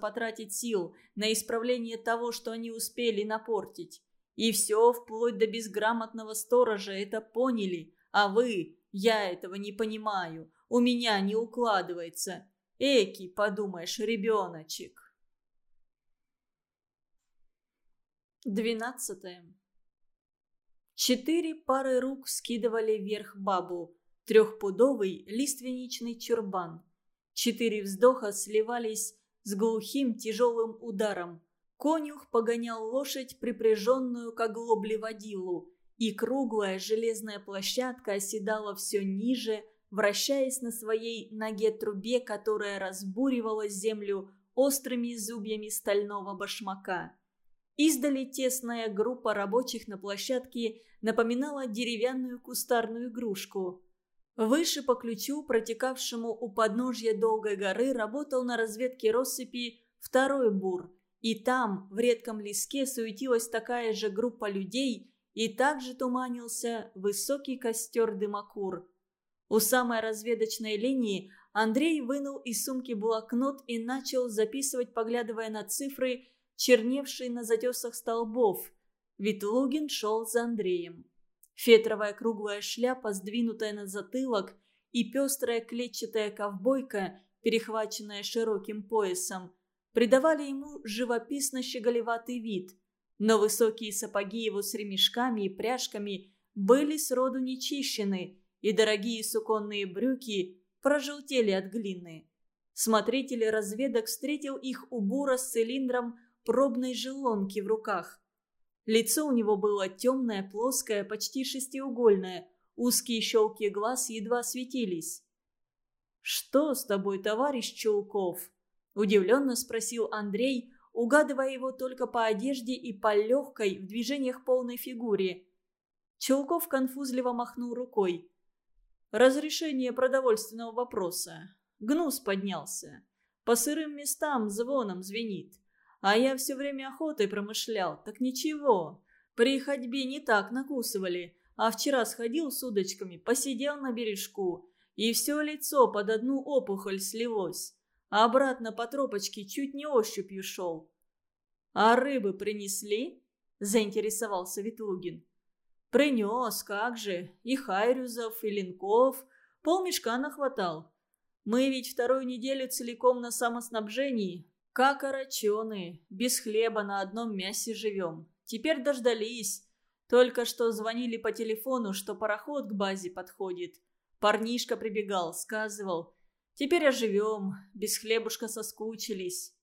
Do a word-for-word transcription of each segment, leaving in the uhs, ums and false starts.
потратить сил на исправление того, что они успели напортить. И все, вплоть до безграмотного сторожа, это поняли. А вы, я этого не понимаю, у меня не укладывается. Эки, подумаешь, ребеночек. Двенадцатое. Четыре пары рук скидывали вверх бабу. Трехпудовый лиственничный чурбан. Четыре вздоха сливались с глухим тяжелым ударом. Конюх погонял лошадь, припряженную к оглобле водилу, и круглая железная площадка оседала все ниже, вращаясь на своей ноге-трубе, которая разбуривала землю острыми зубьями стального башмака. Издали тесная группа рабочих на площадке напоминала деревянную кустарную игрушку. Выше по ключу, протекавшему у подножья долгой горы, работал на разведке россыпи второй бур. И там, в редком леске, суетилась такая же группа людей, и также туманился высокий костер дымокур. У самой разведочной линии Андрей вынул из сумки блокнот и начал записывать, поглядывая на цифры, черневшие на затесах столбов. Ветлугин шел за Андреем. Фетровая круглая шляпа, сдвинутая на затылок, и пестрая клетчатая ковбойка, перехваченная широким поясом, придавали ему живописно-щеголеватый вид. Но высокие сапоги его с ремешками и пряжками были сроду не чищены, и дорогие суконные брюки прожелтели от глины. Смотритель разведок встретил их у бура с цилиндром пробной желонки в руках. Лицо у него было темное, плоское, почти шестиугольное. Узкие щелки глаз едва светились. «Что с тобой, товарищ Чулков?» – удивленно спросил Андрей, угадывая его только по одежде и по легкой в движениях полной фигуре. Чулков конфузливо махнул рукой. «Разрешение продовольственного вопроса. Гнус поднялся. По сырым местам звоном звенит. А я все время охотой промышлял, так ничего. При ходьбе не так накусывали, а вчера сходил с удочками, посидел на бережку, и все лицо под одну опухоль слилось, а обратно по тропочке чуть не ощупью шел». «А рыбы принесли?» – заинтересовался Ветлугин. «Принес, как же, и хайрюзов, и линков, полмешка нахватал. Мы ведь вторую неделю целиком на самоснабжении, как ороченые, без хлеба на одном мясе живем. Теперь дождались. Только что звонили по телефону, что пароход к базе подходит. Парнишка прибегал, сказывал. Теперь оживем, без хлебушка соскучились».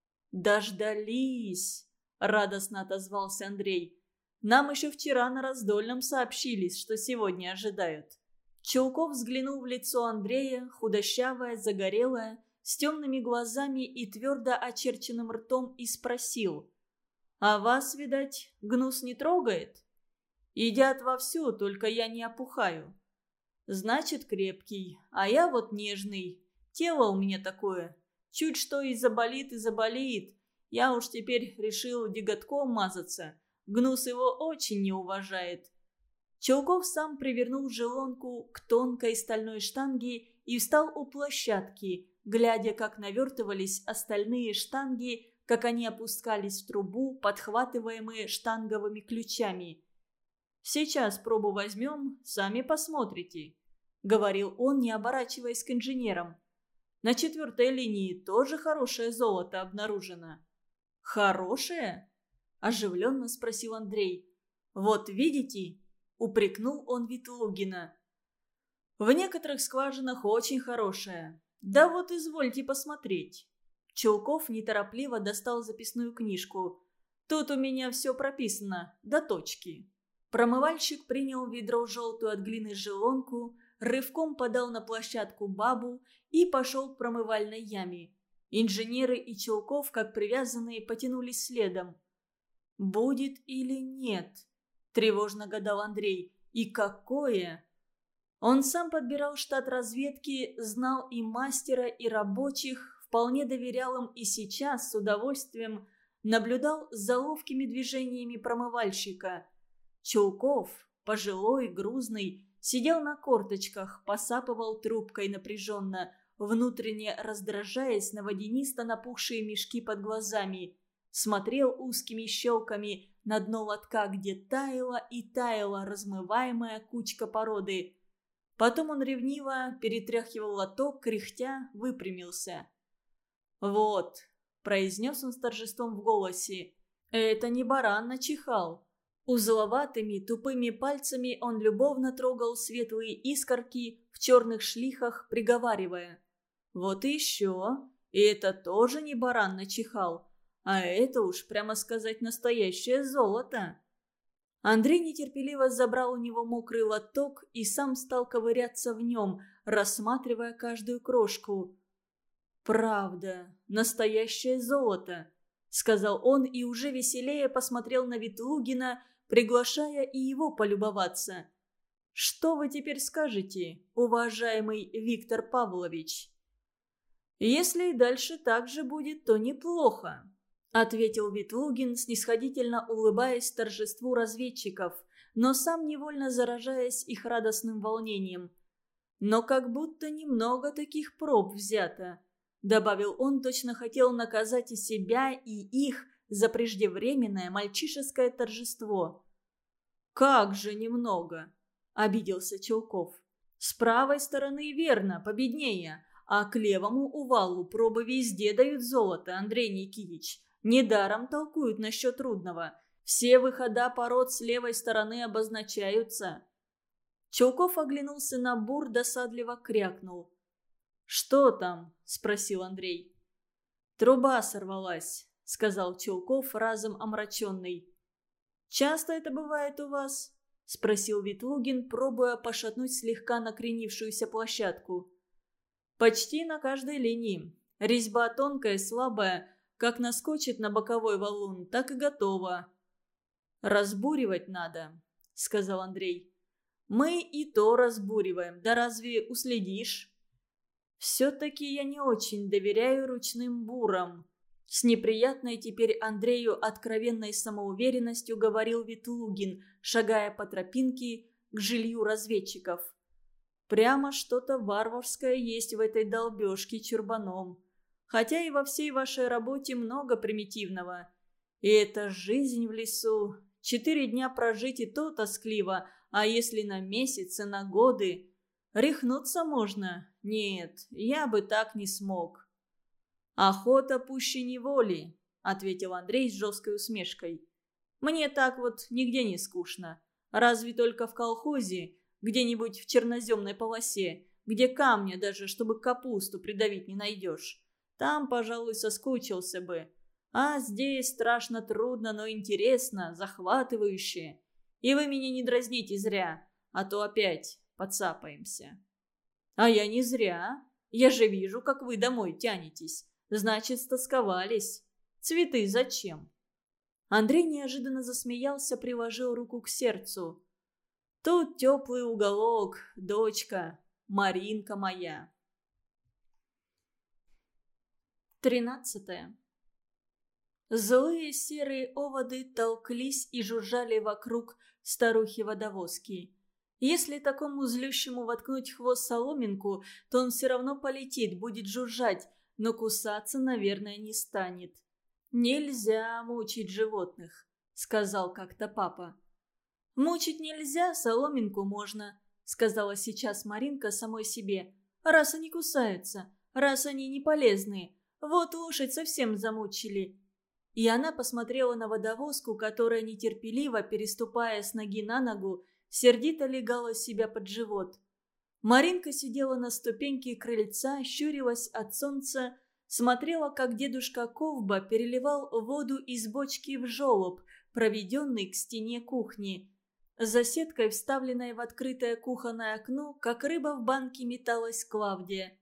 «Дождались!» – радостно отозвался Андрей. «Нам еще вчера на раздольном сообщили, что сегодня ожидают». Чулков взглянул в лицо Андрея, худощавое, загорелое, с темными глазами и твердо очерченным ртом, и спросил. «А вас, видать, гнус не трогает?» «Едят вовсю, только я не опухаю». «Значит, крепкий, а я вот нежный. Тело у меня такое. Чуть что и заболит, и заболит. Я уж теперь решил деготком мазаться. Гнус его очень не уважает». Чулков сам привернул желонку к тонкой стальной штанге и встал у площадки, глядя, как навертывались остальные штанги, как они опускались в трубу, подхватываемые штанговыми ключами. «Сейчас пробу возьмем, сами посмотрите», — говорил он, не оборачиваясь к инженерам. «На четвертой линии тоже хорошее золото обнаружено». «Хорошее?» – оживленно спросил Андрей. «Вот видите?» – упрекнул он Ветлугина. «В некоторых скважинах очень хорошее. Да вот извольте посмотреть». Чулков неторопливо достал записную книжку. «Тут у меня все прописано, до точки». Промывальщик принял ведро желтую от глины желонку, рывком подал на площадку бабу и пошел к промывальной яме. Инженеры и Чулков, как привязанные, потянулись следом. «Будет или нет?» – тревожно гадал Андрей. «И какое?» Он сам подбирал штат разведки, знал и мастера, и рабочих, вполне доверял им и сейчас с удовольствием наблюдал за ловкими движениями промывальщика. Чулков, пожилой, грузный, сидел на корточках, посапывал трубкой напряженно, внутренне раздражаясь на водянисто напухшие мешки под глазами. Смотрел узкими щелками на дно лотка, где таяла и таяла размываемая кучка породы. Потом он ревниво перетряхивал лоток, кряхтя, выпрямился. «Вот», – произнес он с торжеством в голосе, – «это не баран начихал». Узловатыми тупыми пальцами он любовно трогал светлые искорки в черных шлихах, приговаривая: «Вот и еще, и это тоже не баран начихал, а это уж, прямо сказать, настоящее золото». Андрей нетерпеливо забрал у него мокрый лоток и сам стал ковыряться в нем, рассматривая каждую крошку. «Правда, настоящее золото», — сказал он и уже веселее посмотрел на Ветлугина, приглашая и его полюбоваться. «Что вы теперь скажете, уважаемый Виктор Павлович?» «Если и дальше так же будет, то неплохо», — ответил Ветлугин, снисходительно улыбаясь торжеству разведчиков, но сам невольно заражаясь их радостным волнением. «Но как будто немного таких проб взято», — добавил он, точно хотел наказать и себя, и их за преждевременное мальчишеское торжество. «Как же немного!» — обиделся Челков. «С правой стороны верно, победнее, а к левому увалу пробы везде дают золото, Андрей Никитич. Недаром толкуют насчет трудного. Все выхода пород с левой стороны обозначаются». Челков оглянулся на бур, досадливо крякнул. «Что там?» – спросил Андрей. «Труба сорвалась», – сказал Челков, разом омраченный. «Часто это бывает у вас?» – спросил Ветлугин, пробуя пошатнуть слегка накренившуюся площадку. «Почти на каждой линии. Резьба тонкая, слабая. Как наскочит на боковой валун, так и готово». «Разбуривать надо», – сказал Андрей. «Мы и то разбуриваем. Да разве уследишь?» «Все-таки я не очень доверяю ручным бурам», — с неприятной теперь Андрею откровенной самоуверенностью говорил Ветлугин, шагая по тропинке к жилью разведчиков. «Прямо что-то варварское есть в этой долбежке чурбаном. Хотя и во всей вашей работе много примитивного. И это жизнь в лесу. Четыре дня прожить и то тоскливо, а если на месяцы, на годы... Рехнуться можно? Нет, я бы так не смог». «Охота пуще неволи», — ответил Андрей с жесткой усмешкой. «Мне так вот нигде не скучно. Разве только в колхозе, где-нибудь в черноземной полосе, где камня даже, чтобы капусту придавить, не найдешь. Там, пожалуй, соскучился бы. А здесь страшно трудно, но интересно, захватывающе. И вы меня не дразните зря, а то опять подцапаемся». «А я не зря. Я же вижу, как вы домой тянетесь. Значит, стосковались. Цветы зачем?» Андрей неожиданно засмеялся, приложил руку к сердцу. «Тут теплый уголок, дочка, Маринка моя». Тринадцатое. Злые серые оводы толклись и жужжали вокруг старухи-водовозки. Если такому злющему воткнуть в хвост соломинку, то он все равно полетит, будет жужжать, но кусаться, наверное, не станет. «Нельзя мучить животных», — сказал как-то папа. «Мучить нельзя, соломинку можно», — сказала сейчас Маринка самой себе. «Раз они кусаются, раз они не полезные. Вот лошадь совсем замучили». И она посмотрела на водовозку, которая нетерпеливо, переступая с ноги на ногу, сердито легала себя под живот. Маринка сидела на ступеньке крыльца, щурилась от солнца, смотрела, как дедушка Ковба переливал воду из бочки в желоб, проведенный к стене кухни. За сеткой, вставленной в открытое кухонное окно, как рыба в банке, металась Клавдия.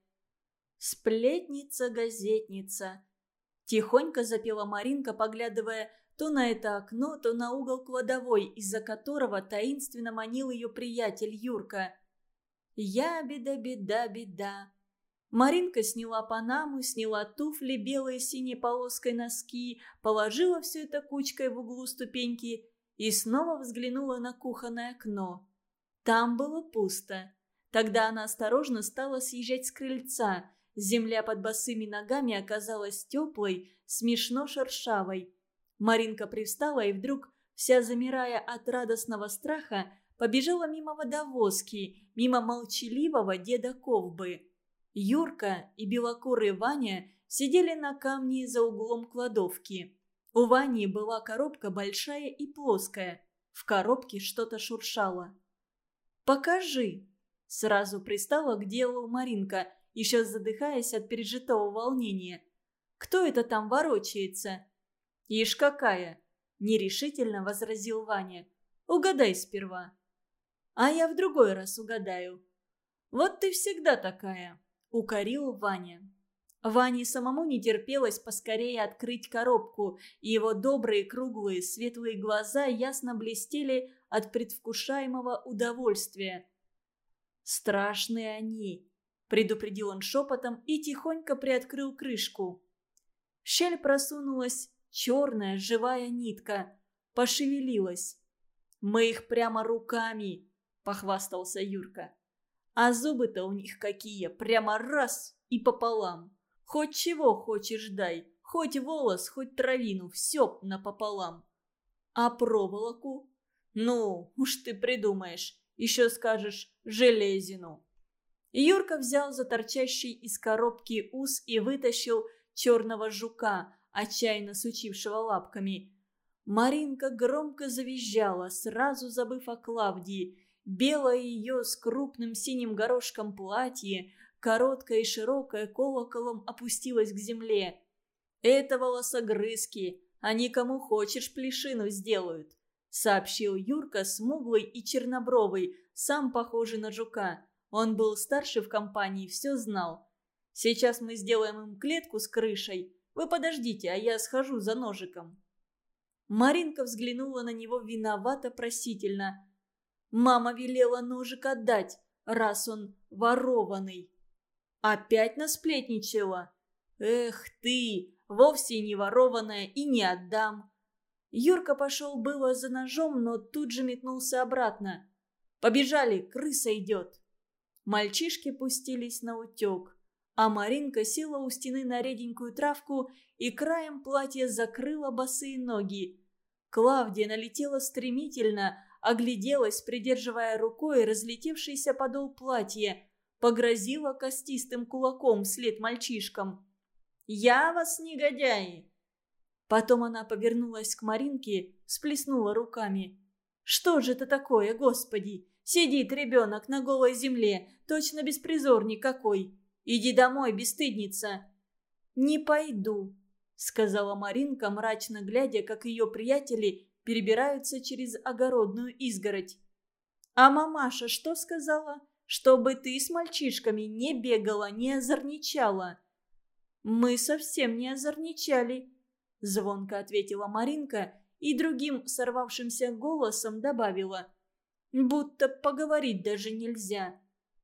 «Сплетница-газетница», — тихонько запела Маринка, поглядывая то на это окно, то на угол кладовой, из-за которого таинственно манил ее приятель Юрка. «Я беда, беда, беда». Маринка сняла панаму, сняла туфли, белые с синей полоской носки, положила все это кучкой в углу ступеньки и снова взглянула на кухонное окно. Там было пусто. Тогда она осторожно стала съезжать с крыльца. Земля под босыми ногами оказалась теплой, смешно шершавой. Маринка привстала и вдруг, вся замирая от радостного страха, побежала мимо водовозки, мимо молчаливого деда Ковбы. Юрка и белокурый Ваня сидели на камне за углом кладовки. У Вани была коробка большая и плоская. В коробке что-то шуршало. «Покажи!» – сразу пристала к делу Маринка, еще задыхаясь от пережитого волнения. «Кто это там ворочается?» «Ишь какая!» – нерешительно возразил Ваня. «Угадай сперва». «А я в другой раз угадаю». «Вот ты всегда такая», – укорил Ваня. Ване самому не терпелось поскорее открыть коробку, и его добрые круглые светлые глаза ясно блестели от предвкушаемого удовольствия. «Страшные они», – предупредил он шепотом и тихонько приоткрыл крышку. В щель просунулась черная живая нитка, пошевелилась. «Мы их прямо руками», – похвастался Юрка. «А зубы-то у них какие, прямо раз и пополам. Хоть чего хочешь дай, хоть волос, хоть травину, все напополам. А проволоку? Ну, уж ты придумаешь, еще скажешь железину». Юрка взял за торчащий из коробки ус и вытащил черного жука, отчаянно сучившего лапками. Маринка громко завизжала, сразу забыв о Клавдии. Белое ее с крупным синим горошком платье, короткое и широкое, колоколом опустилось к земле. «Это волосогрызки, они кому хочешь плешину сделают», — сообщил Юрка, смуглый и чернобровый, сам похожий на жука. Он был старше в компании, все знал. «Сейчас мы сделаем им клетку с крышей. Вы подождите, а я схожу за ножиком». Маринка взглянула на него виновато-просительно. «Мама велела ножик отдать, раз он ворованный». «Опять насплетничала? Эх ты, вовсе не ворованная и не отдам». Юрка пошел было за ножом, но тут же метнулся обратно. «Побежали, крыса идет». Мальчишки пустились наутек, а Маринка села у стены на реденькую травку и краем платья закрыла босые ноги. Клавдия налетела стремительно, огляделась, придерживая рукой разлетевшийся подол платья, погрозила костистым кулаком вслед мальчишкам. «Я вас, негодяи!» Потом она повернулась к Маринке, всплеснула руками. «Что же это такое, Господи? Сидит ребенок на голой земле, точно беспризорник какой. Иди домой, бесстыдница!» «Не пойду», — сказала Маринка, мрачно глядя, как ее приятели перебираются через огородную изгородь. «А мамаша что сказала? Чтобы ты с мальчишками не бегала, не озорничала». «Мы совсем не озорничали», — звонко ответила Маринка и другим сорвавшимся голосом добавила. «Будто поговорить даже нельзя».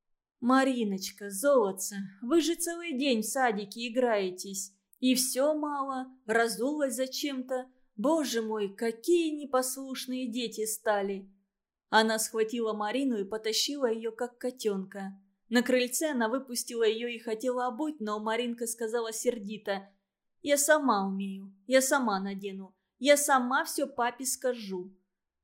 «Мариночка, золотце, вы же целый день в садике играетесь. И все мало, разулась зачем-то. Боже мой, какие непослушные дети стали!» Она схватила Марину и потащила ее, как котенка. На крыльце она выпустила ее и хотела обуть, но Маринка сказала сердито: «Я сама умею, я сама надену, я сама все папе скажу».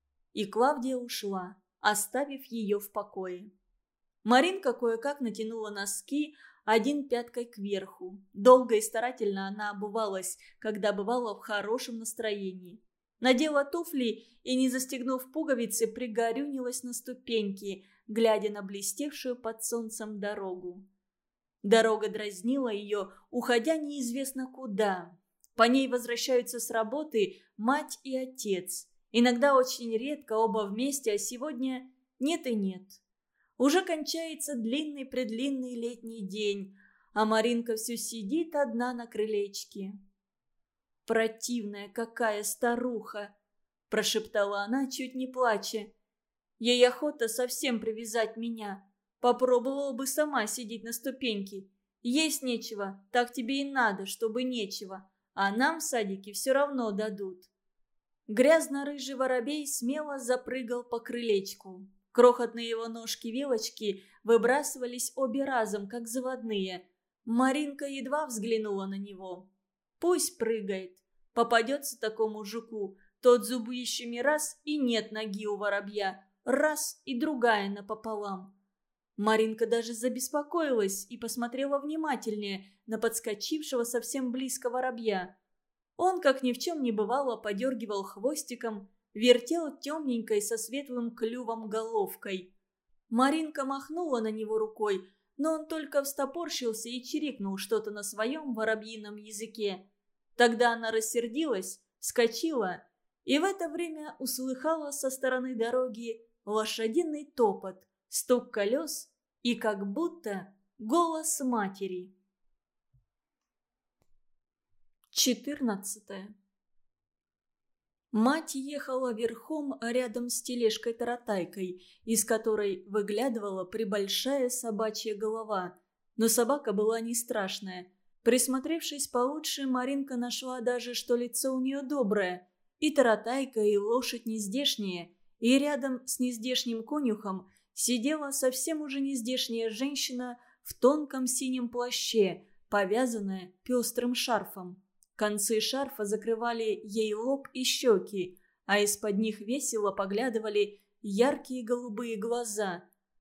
И Клавдия ушла, оставив ее в покое. Маринка кое-как натянула носки, один пяткой кверху. Долго и старательно она обувалась, когда бывала в хорошем настроении. Надела туфли и, не застегнув пуговицы, пригорюнилась на ступеньки, глядя на блестевшую под солнцем дорогу. Дорога дразнила ее, уходя неизвестно куда. По ней возвращаются с работы мать и отец. Иногда очень редко оба вместе, а сегодня нет и нет. Уже кончается длинный-предлинный летний день, а Маринка все сидит одна на крылечке. «Противная какая старуха!» – прошептала она, чуть не плача. «Ей охота совсем привязать меня. Попробовала бы сама сидеть на ступеньке. Есть нечего, так тебе и надо, чтобы нечего, а нам в садике все равно дадут». Грязно-рыжий воробей смело запрыгал по крылечку. Крохотные его ножки-вилочки выбрасывались обе разом, как заводные. Маринка едва взглянула на него. Пусть прыгает. Попадется такому жуку, тот зубищами раз и нет ноги у воробья, раз и другая напополам. Маринка даже забеспокоилась и посмотрела внимательнее на подскочившего совсем близко воробья. Он, как ни в чем не бывало, подергивал хвостиком, вертел темненькой со светлым клювом головкой. Маринка махнула на него рукой, но он только встопорщился и чирикнул что-то на своем воробьином языке. Тогда она рассердилась, вскочила и в это время услыхала со стороны дороги лошадиный топот, стук колес и как будто голос матери. четырнадцатое. Мать ехала верхом рядом с тележкой-таратайкой, из которой выглядывала прибольшая собачья голова. Но собака была не страшная. Присмотревшись получше, Маринка нашла даже, что лицо у нее доброе. И таратайка, и лошадь нездешние. И рядом с нездешним конюхом сидела совсем уже нездешняя женщина в тонком синем плаще, повязанная пестрым шарфом. Концы шарфа закрывали ей лоб и щеки, а из-под них весело поглядывали яркие голубые глаза.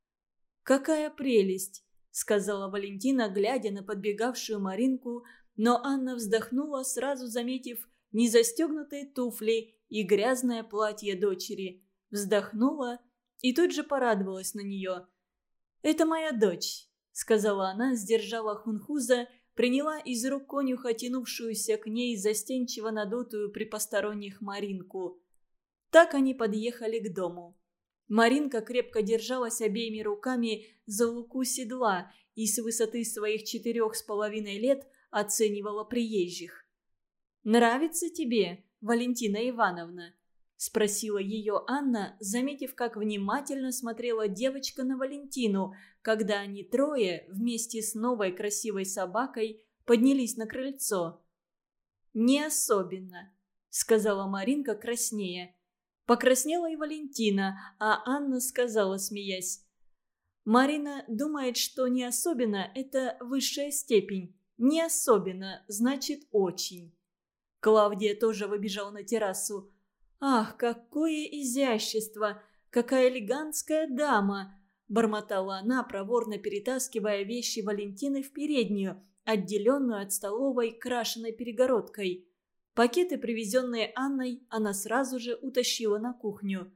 «Какая прелесть!» — сказала Валентина, глядя на подбегавшую Маринку, но Анна вздохнула, сразу заметив незастегнутые туфли и грязное платье дочери. Вздохнула и тут же порадовалась на нее. «Это моя дочь», — сказала она, сдержала хунхуза, приняла из рук конюха тянувшуюся к ней застенчиво надутую при посторонних Маринку. Так они подъехали к дому. Маринка крепко держалась обеими руками за луку седла и с высоты своих четырех с половиной лет оценивала приезжих. «Нравится тебе, Валентина Ивановна?» – спросила ее Анна, заметив, как внимательно смотрела девочка на Валентину, когда они трое вместе с новой красивой собакой поднялись на крыльцо. «Не особенно», – сказала Маринка краснея. Покраснела и Валентина, а Анна сказала, смеясь: «Марина думает, что не особенно – это высшая степень. Не особенно – значит очень». Клавдия тоже выбежала на террасу. «Ах, какое изящество! Какая элегантская дама!» – бормотала она, проворно перетаскивая вещи Валентины в переднюю, отделенную от столовой крашеной перегородкой. Пакеты, привезенные Анной, она сразу же утащила на кухню.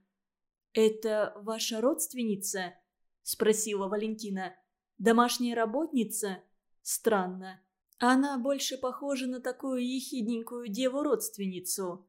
«Это ваша родственница?» – спросила Валентина. «Домашняя работница? Странно. Она больше похожа на такую ехидненькую деву-родственницу».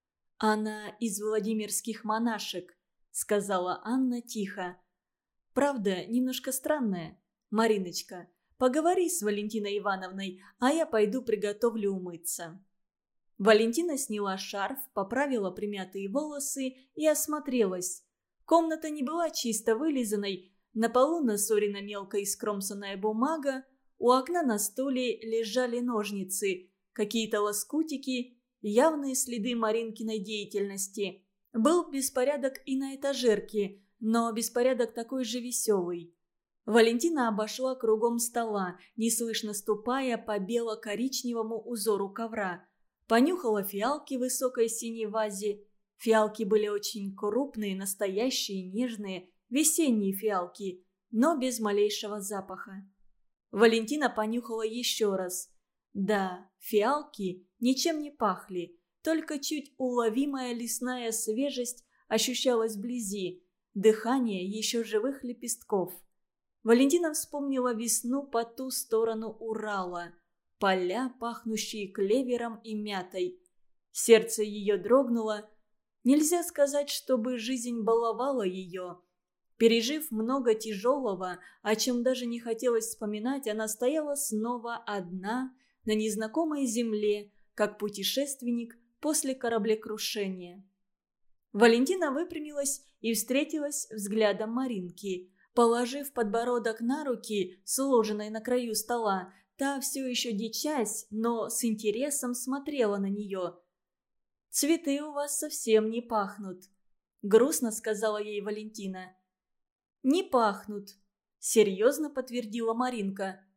«Она из владимирских монашек», — сказала Анна тихо. «Правда, немножко странная. Мариночка, поговори с Валентиной Ивановной, а я пойду приготовлю умыться». Валентина сняла шарф, поправила примятые волосы и осмотрелась. Комната не была чисто вылизанной, на полу насорена мелко искромсанная бумага, у окна на стуле лежали ножницы, какие-то лоскутики, явные следы Маринкиной деятельности. Был беспорядок и на этажерке, но беспорядок такой же веселый. Валентина обошла кругом стола, неслышно ступая по бело-коричневому узору ковра. Понюхала фиалки в высокой синей вазе. Фиалки были очень крупные, настоящие, нежные, весенние фиалки, но без малейшего запаха. Валентина понюхала еще раз. Да, фиалки ничем не пахли, только чуть уловимая лесная свежесть ощущалась вблизи, дыхание еще живых лепестков. Валентина вспомнила весну по ту сторону Урала, поля, пахнущие клевером и мятой. Сердце ее дрогнуло. Нельзя сказать, чтобы жизнь баловала ее. Пережив много тяжелого, о чем даже не хотелось вспоминать, она стояла снова одна на незнакомой земле, как путешественник после кораблекрушения. Валентина выпрямилась и встретилась взглядом Маринки. Положив подбородок на руки, сложенной на краю стола, та все еще дичась, но с интересом смотрела на нее. «Цветы у вас совсем не пахнут», — грустно сказала ей Валентина. «Не пахнут», — серьезно подтвердила Маринка.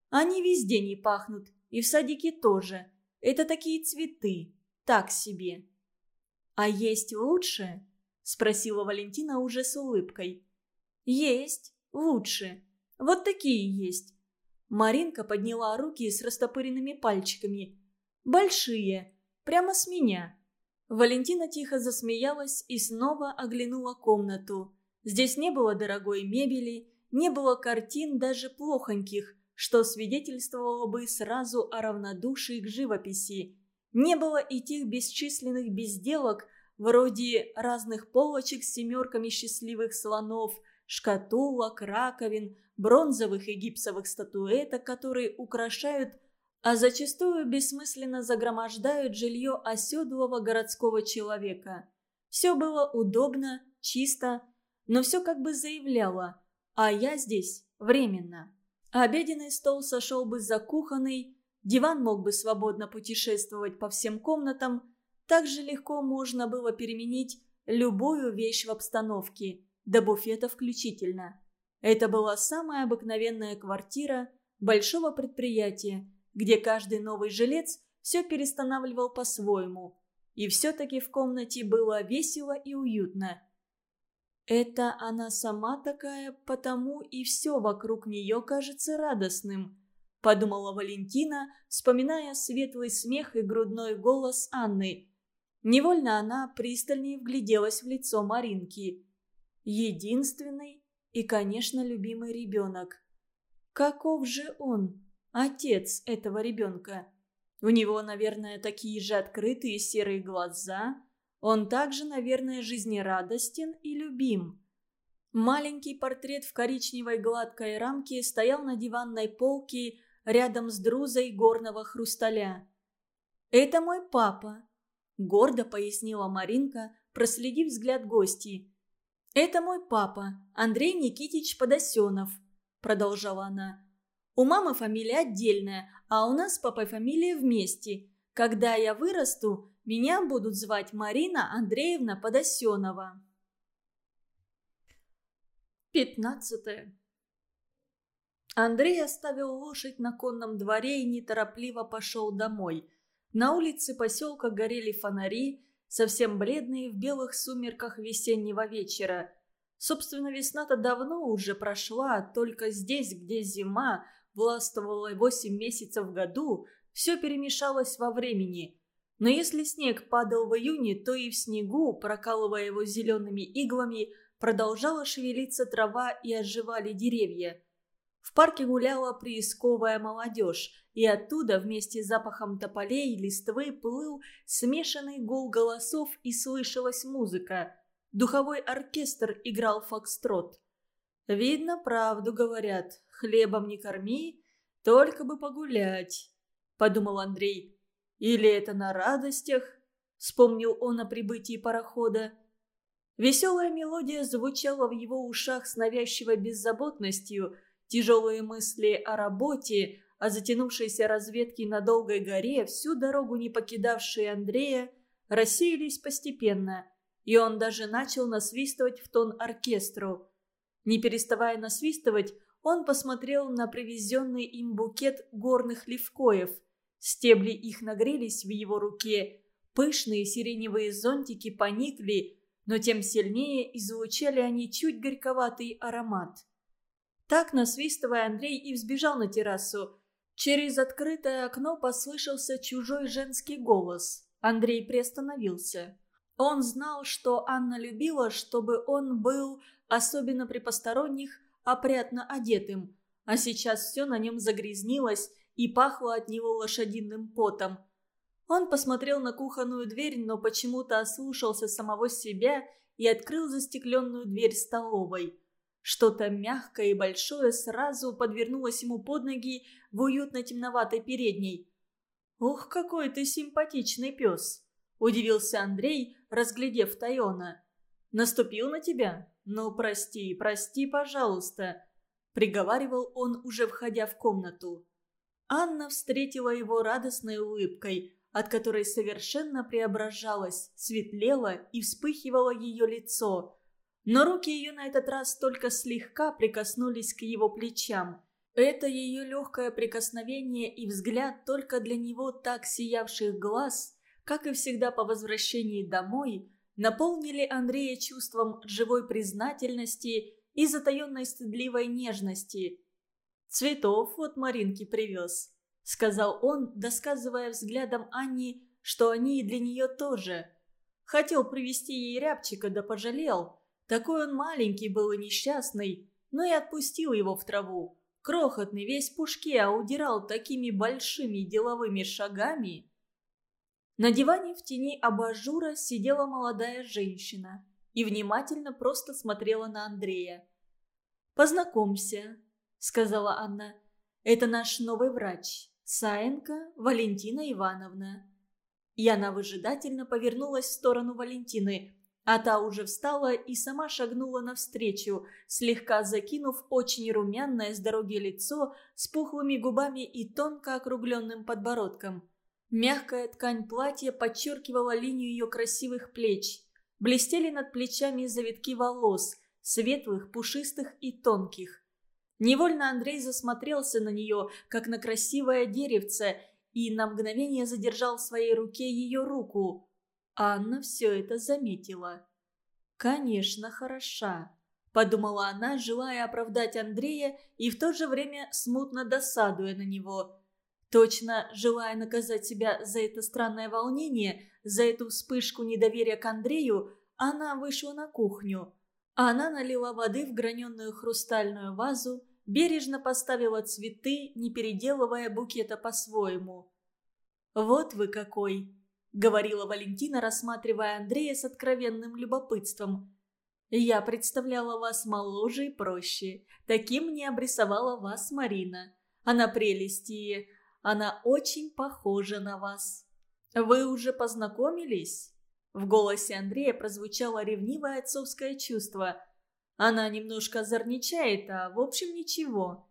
Они везде не пахнут, и в садике тоже. Это такие цветы, так себе». «А есть лучше?» – спросила Валентина уже с улыбкой. «Есть, лучше. Вот такие есть». Маринка подняла руки с растопыренными пальчиками. «Большие, прямо с меня». Валентина тихо засмеялась и снова оглянула комнату. Здесь не было дорогой мебели, не было картин даже плохоньких, что свидетельствовало бы сразу о равнодушии к живописи. Не было и тех бесчисленных безделок, вроде разных полочек с семерками счастливых слонов, шкатулок, раковин, бронзовых и гипсовых статуэток, которые украшают, а зачастую бессмысленно загромождают жилье оседлого городского человека. Все было удобно, чисто, но все как бы заявляло: «А я здесь временно». Обеденный стол сошел бы за кухонный, диван мог бы свободно путешествовать по всем комнатам, так же легко можно было переменить любую вещь в обстановке, до буфета включительно. Это была самая обыкновенная квартира большого предприятия, где каждый новый жилец все перестанавливал по-своему. И все-таки в комнате было весело и уютно. Это она сама такая, потому и все вокруг нее кажется радостным, подумала Валентина, вспоминая светлый смех и грудной голос Анны. Невольно она пристальнее вгляделась в лицо Маринки. Единственный и, конечно, любимый ребенок. Каков же он, отец этого ребенка? У него, наверное, такие же открытые серые глаза. Он также, наверное, жизнерадостен и любим. Маленький портрет в коричневой гладкой рамке стоял на диванной полке рядом с друзой горного хрусталя. «Это мой папа», – гордо пояснила Маринка, проследив взгляд гостей. «Это мой папа, Андрей Никитич Подосенов», – продолжала она. «У мамы фамилия отдельная, а у нас с папой фамилия вместе. Когда я вырасту, меня будут звать Марина Андреевна Подосенова». Пятнадцатое. Андрей оставил лошадь на конном дворе и неторопливо пошел домой. На улице поселка горели фонари, совсем бледные в белых сумерках весеннего вечера. Собственно, весна-то давно уже прошла, только здесь, где зима властвовала восемь месяцев в году, все перемешалось во времени. Но если снег падал в июне, то и в снегу, прокалывая его зелеными иглами, продолжала шевелиться трава и оживали деревья. В парке гуляла приисковая молодежь, и оттуда вместе с запахом тополей и листвы плыл смешанный гул голосов и слышалась музыка. Духовой оркестр играл фокстрот. «Видно, правду говорят, хлебом не корми, только бы погулять», — подумал Андрей. «Или это на радостях?» — вспомнил он о прибытии парохода. Веселая мелодия звучала в его ушах с навязчивой беззаботностью. Тяжелые мысли о работе, о затянувшейся разведке на Долгой горе, всю дорогу не покидавшие Андрея, рассеялись постепенно, и он даже начал насвистывать в тон оркестру. Не переставая насвистывать, он посмотрел на привезенный им букет горных левкоев. Стебли их нагрелись в его руке, пышные сиреневые зонтики поникли, но тем сильнее излучали они чуть горьковатый аромат. Так, насвистывая, Андрей и взбежал на террасу. Через открытое окно послышался чужой женский голос. Андрей приостановился. Он знал, что Анна любила, чтобы он был, особенно при посторонних, опрятно одетым. А сейчас все на нем загрязнилось и пахло от него лошадиным потом. Он посмотрел на кухонную дверь, но почему-то ослушался самого себя и открыл застекленную дверь столовой. Что-то мягкое и большое сразу подвернулось ему под ноги в уютной темноватой передней. «Ух, какой ты симпатичный пес!» – удивился Андрей, разглядев Тайона. «Наступил на тебя? Ну, прости, прости, пожалуйста», – приговаривал он, уже входя в комнату. Анна встретила его радостной улыбкой, от которой совершенно преображалось, светлело и вспыхивало ее лицо. Но руки ее на этот раз только слегка прикоснулись к его плечам. Это ее легкое прикосновение и взгляд только для него так сиявших глаз, как и всегда по возвращении домой, наполнили Андрея чувством живой признательности и затаенной стыдливой нежности. «Цветов вот Маринке привез», — сказал он, досказывая взглядом Анне, что они и для нее тоже. Хотел привезти ей рябчика, да пожалел. Такой он маленький был и несчастный, но и отпустил его в траву. Крохотный, весь в пушке, а удирал такими большими деловыми шагами. На диване в тени абажура сидела молодая женщина и внимательно просто смотрела на Андрея. «Познакомься», — сказала Анна. «Это наш новый врач, Саенко Валентина Ивановна». И она выжидательно повернулась в сторону Валентины, а та уже встала и сама шагнула навстречу, слегка закинув очень румяное с дороги лицо с пухлыми губами и тонко округленным подбородком. Мягкая ткань платья подчеркивала линию ее красивых плеч. Блестели над плечами завитки волос, светлых, пушистых и тонких. Невольно Андрей засмотрелся на нее, как на красивое деревце, и на мгновение задержал в своей руке ее руку. Анна все это заметила. «Конечно, хороша», – подумала она, желая оправдать Андрея и в то же время смутно досадуя на него. Точно желая наказать себя за это странное волнение, за эту вспышку недоверия к Андрею, она вышла на кухню. Она налила воды в граненую хрустальную вазу, бережно поставила цветы, не переделывая букета по-своему. «Вот вы какой!» — говорила Валентина, рассматривая Андрея с откровенным любопытством. «Я представляла вас моложе и проще. Таким мне обрисовала вас Марина. Она прелесть и... она очень похожа на вас. Вы уже познакомились?» В голосе Андрея прозвучало ревнивое отцовское чувство. «Она немножко озорничает, а в общем ничего.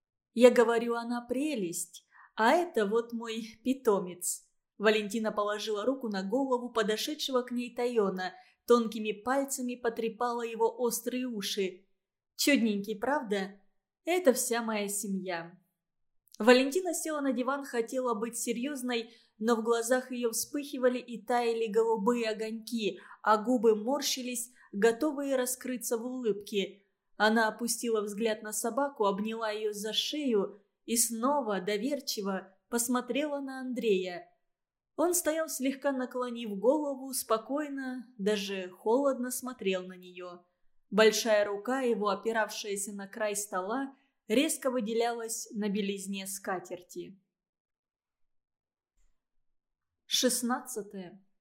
Я говорю, она прелесть, а это вот мой питомец». Валентина положила руку на голову подошедшего к ней Тайона, тонкими пальцами потрепала его острые уши. «Чудненький, правда? Это вся моя семья». Валентина села на диван, хотела быть серьезной, но в глазах ее вспыхивали и таяли голубые огоньки, а губы морщились, готовые раскрыться в улыбке. Она опустила взгляд на собаку, обняла ее за шею и снова доверчиво посмотрела на Андрея. Он стоял, слегка наклонив голову, спокойно, даже холодно смотрел на нее. Большая рука его, опиравшаяся на край стола, резко выделялась на белизне скатерти. шестнадцатое.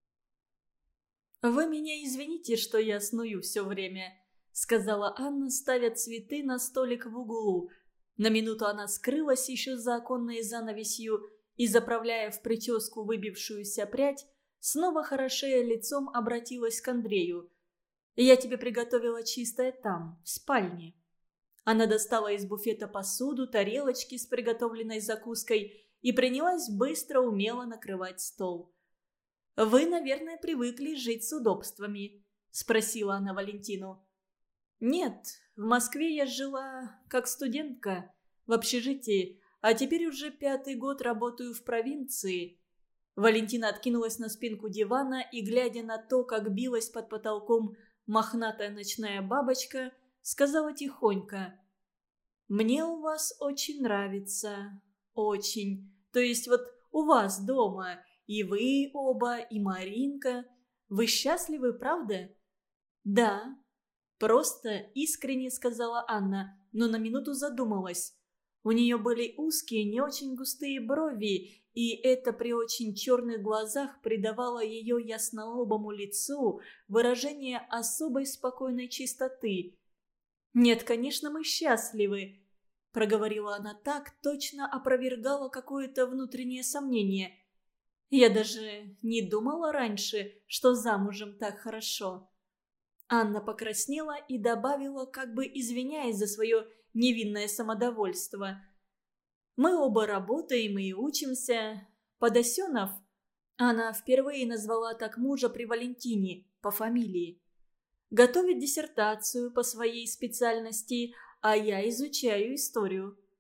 «Вы меня извините, что я сную все время», — сказала Анна, ставя цветы на столик в углу. На минуту она скрылась еще за оконной занавесью и, заправляя в прическу выбившуюся прядь, снова хорошея лицом обратилась к Андрею. «Я тебе приготовила чистое там, в спальне». Она достала из буфета посуду, тарелочки с приготовленной закуской и принялась быстро, умело накрывать стол. «Вы, наверное, привыкли жить с удобствами?» – спросила она Валентину. «Нет, в Москве я жила как студентка в общежитии, а теперь уже пятый год работаю в провинции». Валентина откинулась на спинку дивана и, глядя на то, как билась под потолком мохнатая ночная бабочка, сказала тихонько: «Мне у вас очень нравится. Очень. То есть вот у вас дома. И вы оба, и Маринка. Вы счастливы, правда?» «Да», – просто искренне сказала Анна, но на минуту задумалась. У нее были узкие, не очень густые брови, и это при очень черных глазах придавало ее яснолобому лицу выражение особой спокойной чистоты. «Нет, конечно, мы счастливы», – проговорила она так, точно опровергала какое-то внутреннее сомнение. «Я даже не думала раньше, что замужем так хорошо». Анна покраснела и добавила, как бы извиняясь за свое невинное самодовольство: «Мы оба работаем и учимся. Подосенов», она впервые назвала так мужа при Валентине по фамилии, «готовит диссертацию по своей специальности, а я изучаю историю.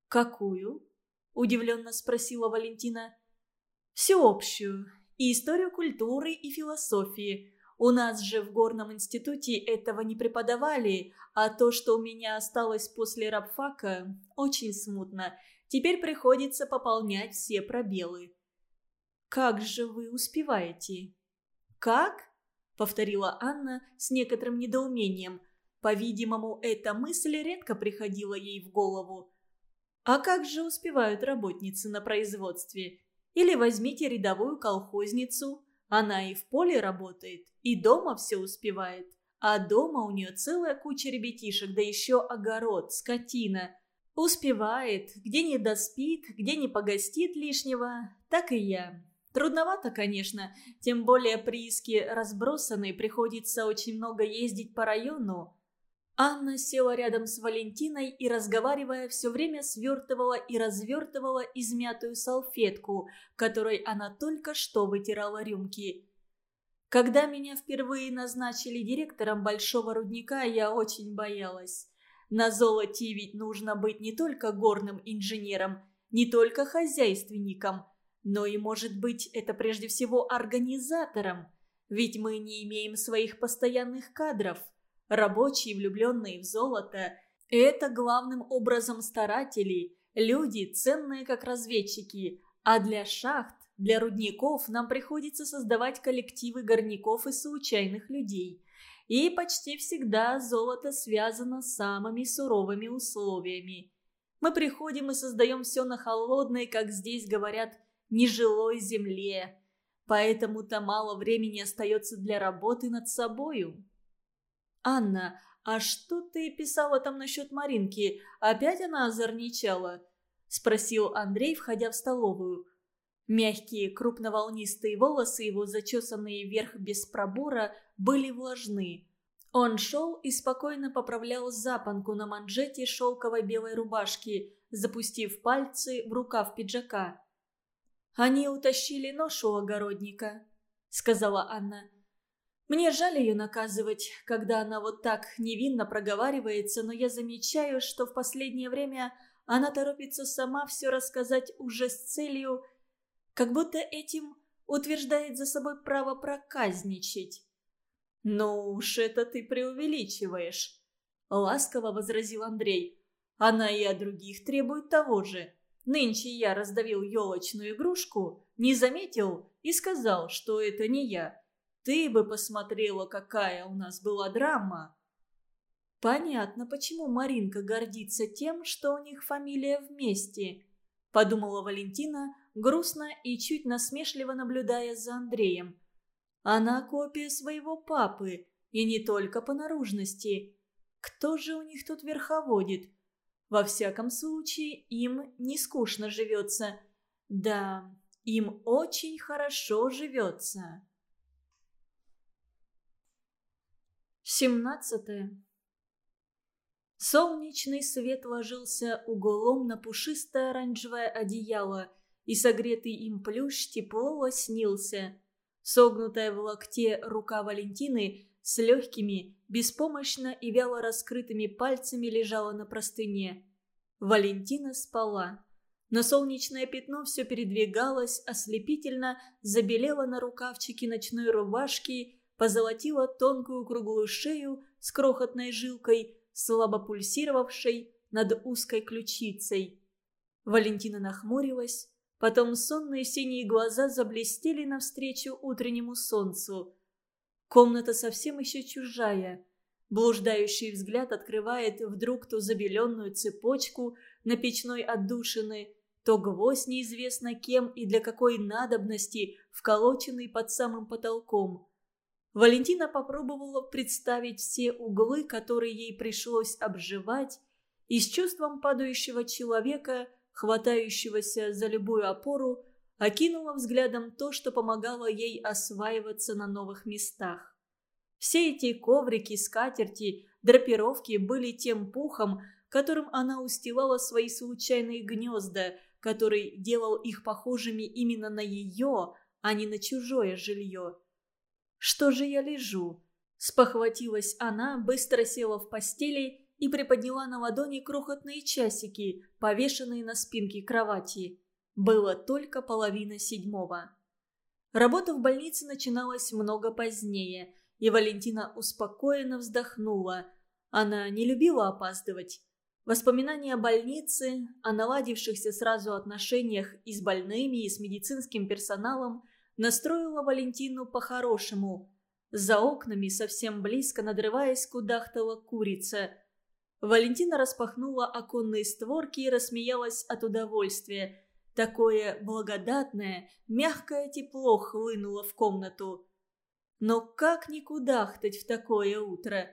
«Какую?» – удивленно спросила Валентина. «Всеобщую. И историю культуры, и философии. У нас же в горном институте этого не преподавали, а то, что у меня осталось после рабфака, очень смутно. Теперь приходится пополнять все пробелы». «Как же вы успеваете?» «Как?» – повторила Анна с некоторым недоумением. По-видимому, эта мысль редко приходила ей в голову. «А как же успевают работницы на производстве? Или возьмите рядовую колхозницу. Она и в поле работает, и дома все успевает. А дома у нее целая куча ребятишек, да еще огород, скотина. Успевает, где не доспит, где не погостит лишнего. Так и я. Трудновато, конечно, тем более прииски разбросанные, приходится очень много ездить по району». Анна села рядом с Валентиной и, разговаривая, все время свертывала и развертывала измятую салфетку, которой она только что вытирала рюмки. «Когда меня впервые назначили директором большого рудника, я очень боялась. На золоте ведь нужно быть не только горным инженером, не только хозяйственником, но и, может быть, это прежде всего организатором. Ведь мы не имеем своих постоянных кадров. Рабочие, влюбленные в золото – это главным образом старатели, люди, ценные как разведчики. А для шахт, для рудников нам приходится создавать коллективы горняков и случайных людей. И почти всегда золото связано с самыми суровыми условиями. Мы приходим и создаем все на холодной, как здесь говорят, нежилой земле. Поэтому-то мало времени остается для работы над собою». «Анна, а что ты писала там насчет Маринки? Опять она озорничала?» – спросил Андрей, входя в столовую. Мягкие, крупноволнистые волосы его, зачесанные вверх без пробора, были влажны. Он шел и спокойно поправлял запонку на манжете шелковой белой рубашки, запустив пальцы в рукав пиджака. «Они утащили нож у огородника», – сказала Анна. «Мне жаль ее наказывать, когда она вот так невинно проговаривается, но я замечаю, что в последнее время она торопится сама все рассказать уже с целью, как будто этим утверждает за собой право проказничать». «Ну уж это ты преувеличиваешь», — ласково возразил Андрей. «Она и от других требует того же. Нынче я раздавил елочную игрушку, не заметил и сказал, что это не я. Ты бы посмотрела, какая у нас была драма». «Понятно, почему Маринка гордится тем, что у них фамилия вместе», – подумала Валентина, грустно и чуть насмешливо наблюдая за Андреем. «Она копия своего папы, и не только по наружности. Кто же у них тут верховодит? Во всяком случае, им не скучно живется. Да, им очень хорошо живется». семнадцатое. Солнечный свет ложился углом на пушистое оранжевое одеяло, и согретый им плющ тепло лоснился. Согнутая в локте рука Валентины с легкими, беспомощно и вяло раскрытыми пальцами лежала на простыне. Валентина спала. Но солнечное пятно все передвигалось, ослепительно забелело на рукавчике ночной рубашки, позолотила тонкую круглую шею с крохотной жилкой, слабо пульсировавшей над узкой ключицей. Валентина нахмурилась, потом сонные синие глаза заблестели навстречу утреннему солнцу. Комната совсем еще чужая. Блуждающий взгляд открывает вдруг то забеленную цепочку на печной отдушины, то гвоздь неизвестно кем и для какой надобности, вколоченный под самым потолком. Валентина попробовала представить все углы, которые ей пришлось обживать, и с чувством падающего человека, хватающегося за любую опору, окинула взглядом то, что помогало ей осваиваться на новых местах. Все эти коврики, скатерти, драпировки были тем пухом, которым она устилала свои случайные гнезда, который делал их похожими именно на ее, а не на чужое жилье. «Что же я лежу?» – спохватилась она, быстро села в постели и приподняла на ладони крохотные часики, повешенные на спинке кровати. Было только половина седьмого. Работа в больнице начиналась много позднее, и Валентина успокоенно вздохнула. Она не любила опаздывать. Воспоминания о больнице, о наладившихся сразу отношениях и с больными, и с медицинским персоналом настроило Валентину по-хорошему. За окнами, совсем близко надрываясь, кудахтала курица. Валентина распахнула оконные створки и рассмеялась от удовольствия. Такое благодатное, мягкое тепло хлынуло в комнату. Но как не кудахтать в такое утро?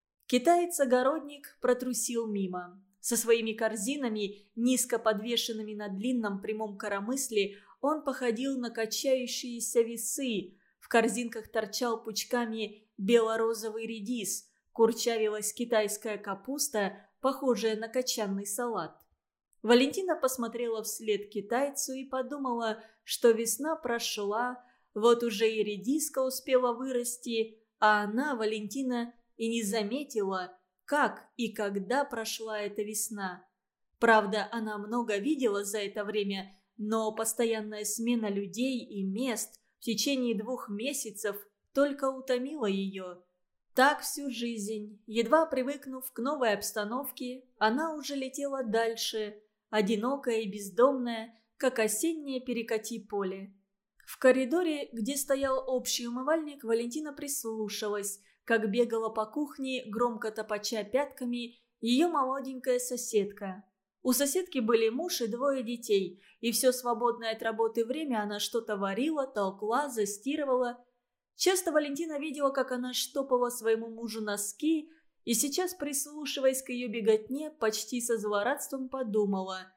Китаец-огородник протрусил мимо. Со своими корзинами, низко подвешенными на длинном прямом коромысле, он походил на качающиеся весы. В корзинках торчал пучками бело-розовый редис, курчавилась китайская капуста, похожая на кочанный салат. Валентина посмотрела вслед китайцу и подумала, что весна прошла, вот уже и редиска успела вырасти, а она, Валентина, и не заметила, как и когда прошла эта весна. Правда, она много видела за это время, но постоянная смена людей и мест в течение двух месяцев только утомила ее. Так всю жизнь, едва привыкнув к новой обстановке, она уже летела дальше, одинокая и бездомная, как осеннее перекати поле. В коридоре, где стоял общий умывальник, Валентина прислушалась, как бегала по кухне, громко топача пятками, ее молоденькая соседка. У соседки были муж и двое детей, и все свободное от работы время она что-то варила, толкла, застирывала. Часто Валентина видела, как она штопала своему мужу носки, и сейчас, прислушиваясь к ее беготне, почти со злорадством подумала: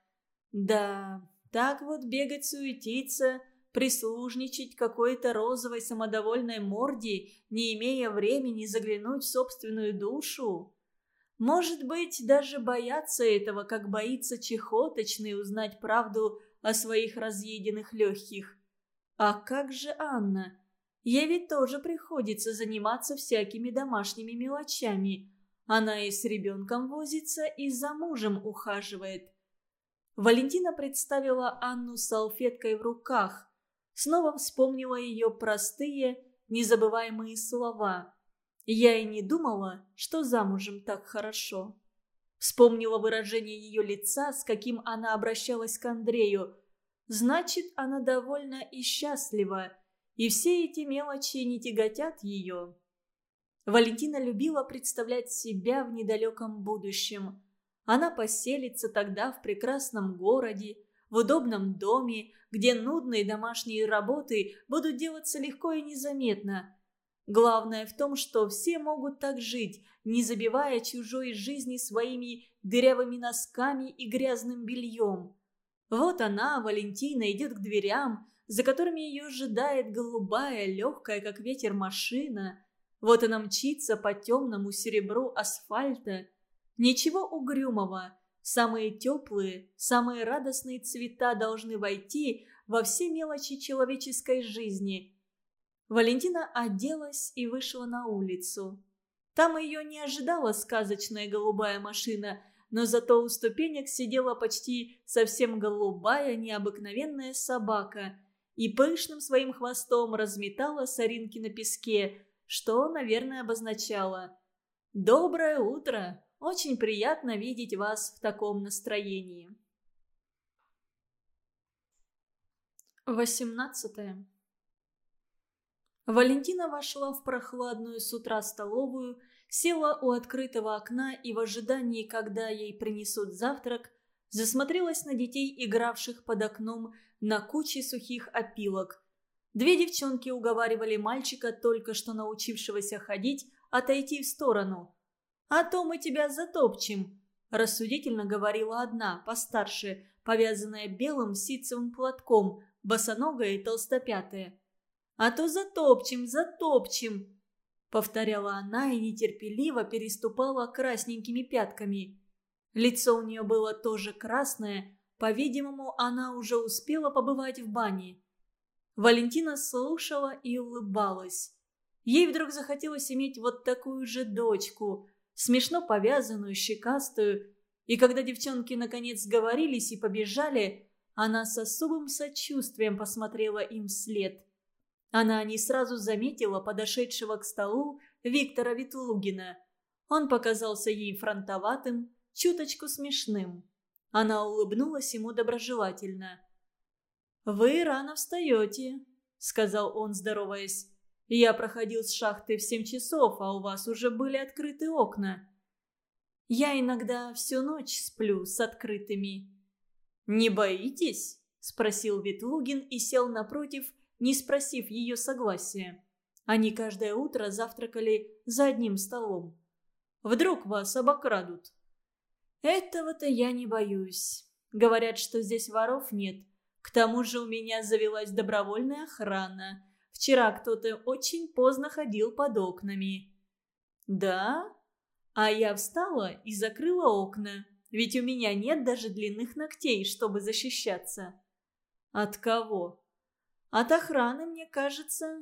да, так вот бегать, суетиться, прислужничать какой-то розовой самодовольной морде, не имея времени заглянуть в собственную душу. Может быть, даже бояться этого, как боится чехоточный узнать правду о своих разъеденных легких. А как же Анна? Ей ведь тоже приходится заниматься всякими домашними мелочами. Она и с ребенком возится, и за мужем ухаживает. Валентина представила Анну с салфеткой в руках. Снова вспомнила ее простые, незабываемые слова. «Я и не думала, что замужем так хорошо». Вспомнила выражение ее лица, с каким она обращалась к Андрею. Значит, она довольна и счастлива, и все эти мелочи не тяготят ее. Валентина любила представлять себя в недалеком будущем. Она поселится тогда в прекрасном городе, в удобном доме, где нудные домашние работы будут делаться легко и незаметно. Главное в том, что все могут так жить, не забивая чужой жизни своими дырявыми носками и грязным бельем. Вот она, Валентина, идет к дверям, за которыми ее ожидает голубая, легкая, как ветер, машина. Вот она мчится по темному серебру асфальта. Ничего угрюмого. Самые теплые, самые радостные цвета должны войти во все мелочи человеческой жизни. Валентина оделась и вышла на улицу. Там ее не ожидала сказочная голубая машина, но зато у ступенек сидела почти совсем голубая необыкновенная собака и пышным своим хвостом разметала соринки на песке, что, наверное, обозначало: «Доброе утро! Очень приятно видеть вас в таком настроении». восемнадцатое. Валентина вошла в прохладную с утра столовую, села у открытого окна и в ожидании, когда ей принесут завтрак, засмотрелась на детей, игравших под окном на куче сухих опилок. Две девчонки уговаривали мальчика, только что научившегося ходить, отойти в сторону. «А то мы тебя затопчем», – рассудительно говорила одна, постарше, повязанная белым ситцевым платком, босоногая и толстопятая. «А то затопчем, затопчем», — повторяла она и нетерпеливо переступала красненькими пятками. Лицо у нее было тоже красное, по-видимому, она уже успела побывать в бане. Валентина слушала и улыбалась. Ей вдруг захотелось иметь вот такую же дочку, смешно повязанную, щекастую. И когда девчонки наконец сговорились и побежали, она с особым сочувствием посмотрела им вслед. Она не сразу заметила подошедшего к столу Виктора Ветлугина. Он показался ей фронтоватым, чуточку смешным. Она улыбнулась ему доброжелательно. «Вы рано встаете», — сказал он, здороваясь. «Я проходил с шахты в семь часов, а у вас уже были открыты окна». «Я иногда всю ночь сплю с открытыми». «Не боитесь?» – спросил Ветлугин и сел напротив, не спросив ее согласия. Они каждое утро завтракали за одним столом. «Вдруг вас обокрадут?» «Этого-то я не боюсь. Говорят, что здесь воров нет. К тому же у меня завелась добровольная охрана. Вчера кто-то очень поздно ходил под окнами». «Да? А я встала и закрыла окна. Ведь у меня нет даже длинных ногтей, чтобы защищаться». «От кого?» «От охраны, мне кажется».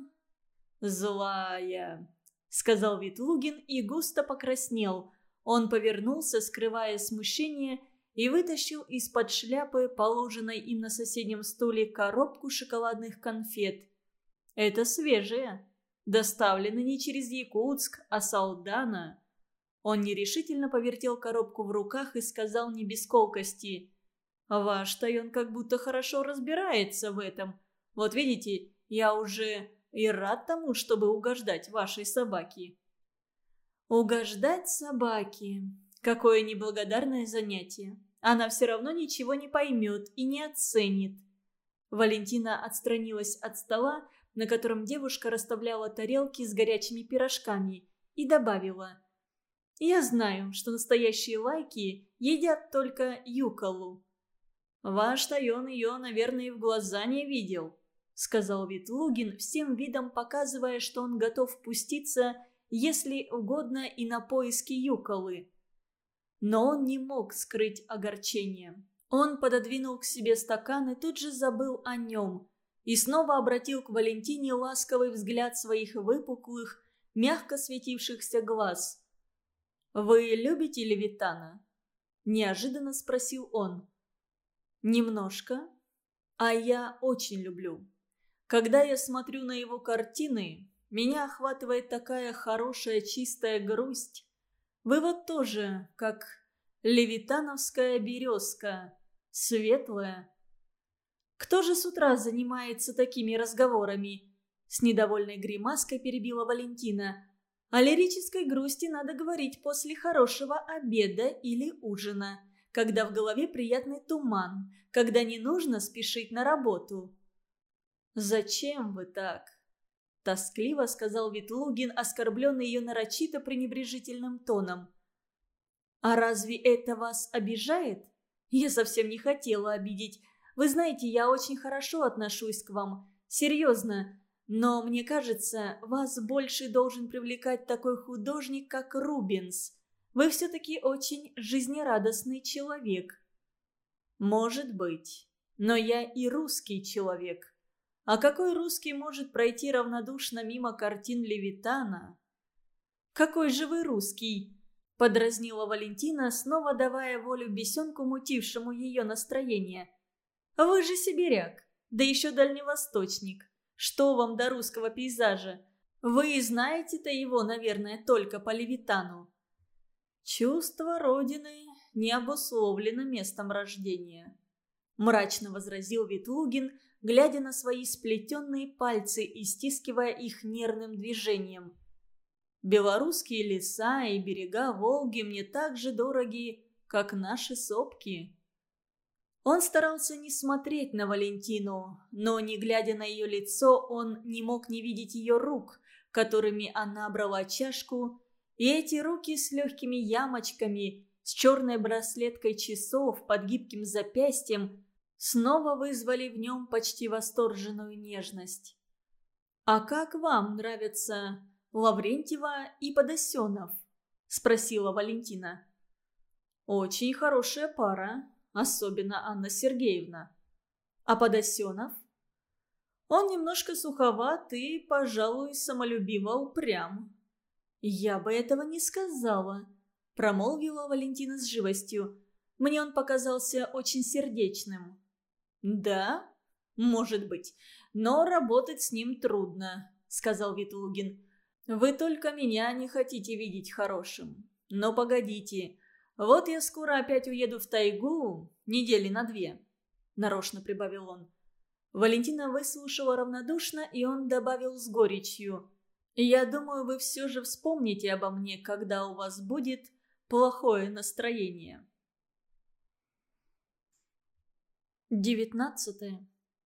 «Злая», — сказал Ветлугин и густо покраснел. Он повернулся, скрывая смущение, и вытащил из-под шляпы, положенной им на соседнем стуле, коробку шоколадных конфет. «Это свежие. Доставлены не через Якутск, а с Алдана». Он нерешительно повертел коробку в руках и сказал не без колкости: «Ваш Тайон как будто хорошо разбирается в этом. Вот видите, я уже и рад тому, чтобы угождать вашей собаке». «Угождать собаке. Какое неблагодарное занятие. Она все равно ничего не поймет и не оценит». Валентина отстранилась от стола, на котором девушка расставляла тарелки с горячими пирожками, и добавила: «Я знаю, что настоящие лайки едят только юколу». «Ваш Тайон ее, наверное, и в глаза не видел», — сказал Ветлугин, всем видом показывая, что он готов пуститься, если угодно, и на поиски юколы. Но он не мог скрыть огорчение. Он пододвинул к себе стакан и тут же забыл о нем, и снова обратил к Валентине ласковый взгляд своих выпуклых, мягко светившихся глаз. «Вы любите Левитана?» – неожиданно спросил он. «Немножко. А я очень люблю. Когда я смотрю на его картины, меня охватывает такая хорошая чистая грусть. Вы вот тоже, как левитановская березка, светлая». «Кто же с утра занимается такими разговорами?» – с недовольной гримаской перебила Валентина. «О лирической грусти надо говорить после хорошего обеда или ужина, когда в голове приятный туман, когда не нужно спешить на работу». «Зачем вы так?» – тоскливо сказал Ветлугин, оскорбленный ее нарочито пренебрежительным тоном. «А разве это вас обижает? Я совсем не хотела обидеть. Вы знаете, я очень хорошо отношусь к вам. Серьезно. Но мне кажется, вас больше должен привлекать такой художник, как Рубенс. Вы все-таки очень жизнерадостный человек». «Может быть. Но я и русский человек. А какой русский может пройти равнодушно мимо картин Левитана?» «Какой же вы русский?» – подразнила Валентина, снова давая волю бесенку, мутившему ее настроение. «Вы же сибиряк, да еще дальневосточник. Что вам до русского пейзажа? Вы знаете-то его, наверное, только по Левитану». «Чувство родины не обусловлено местом рождения», – мрачно возразил Ветлугин, глядя на свои сплетенные пальцы и стискивая их нервным движением. «Белорусские леса и берега Волги мне так же дороги, как наши сопки». Он старался не смотреть на Валентину, но, не глядя на ее лицо, он не мог не видеть ее рук, которыми она брала чашку, и эти руки с легкими ямочками, с черной браслеткой часов под гибким запястьем, снова вызвали в нем почти восторженную нежность. «А как вам нравятся Лаврентьева и Подосенов?» – спросила Валентина. «Очень хорошая пара. Особенно Анна Сергеевна. А Подосенов? Он немножко суховат и, пожалуй, самолюбиво упрям». «Я бы этого не сказала. – промолвила Валентина с живостью. «Мне он показался очень сердечным». «Да, может быть, но работать с ним трудно», – сказал Ветлугин. «Вы только меня не хотите видеть хорошим. Но погодите, вот я скоро опять уеду в тайгу, недели на две», – нарочно прибавил он. Валентина выслушала равнодушно, и он добавил с горечью: «Я думаю, вы все же вспомните обо мне, когда у вас будет плохое настроение». девятнадцатое.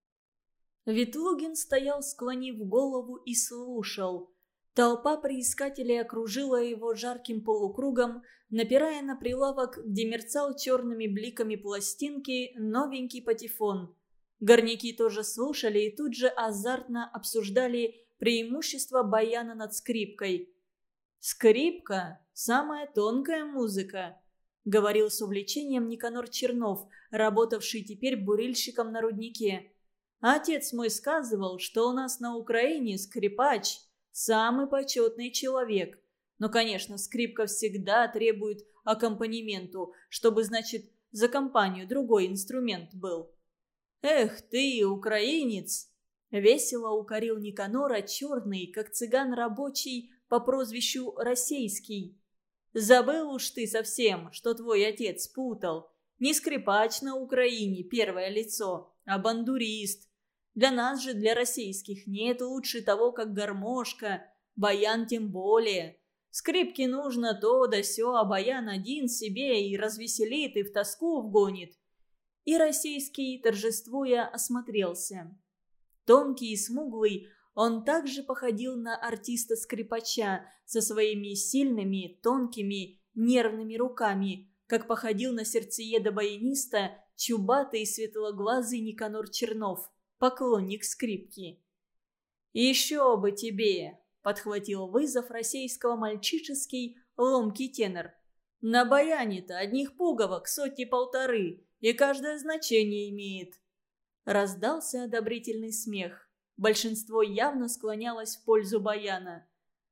Ветлугин стоял, склонив голову, и слушал. Толпа приискателей окружила его жарким полукругом, напирая на прилавок, где мерцал черными бликами пластинки новенький патефон. Горняки тоже слушали и тут же азартно обсуждали преимущество баяна над скрипкой. «Скрипка – самая тонкая музыка», – говорил с увлечением Никанор Чернов, работавший теперь бурильщиком на руднике. «Отец мой сказывал, что у нас на Украине скрипач – самый почетный человек. Но, конечно, скрипка всегда требует аккомпанементу, чтобы, значит, за компанию другой инструмент был». «Эх ты, украинец!» – весело укорил Никанора черный, как цыган рабочий по прозвищу Рассейский. «Забыл уж ты совсем, что твой отец путал. Не скрипач на Украине первое лицо, а бандурист. Для нас же, для российских, нет лучше того, как гармошка, баян тем более. Скрипке нужно то да сё, а баян один себе и развеселит, и в тоску вгонит». И Рассейский, торжествуя, осмотрелся. Тонкий и смуглый, он также походил на артиста-скрипача со своими сильными, тонкими, нервными руками, как походил на сердцееда-баяниста чубатый и светлоглазый Никанор Чернов, поклонник скрипки. «Еще бы тебе!» – подхватил вызов Рассейского мальчишеский ломкий тенор. «На баяне-то одних пуговок сотни-полторы, и каждое значение имеет». Раздался одобрительный смех. Большинство явно склонялось в пользу баяна.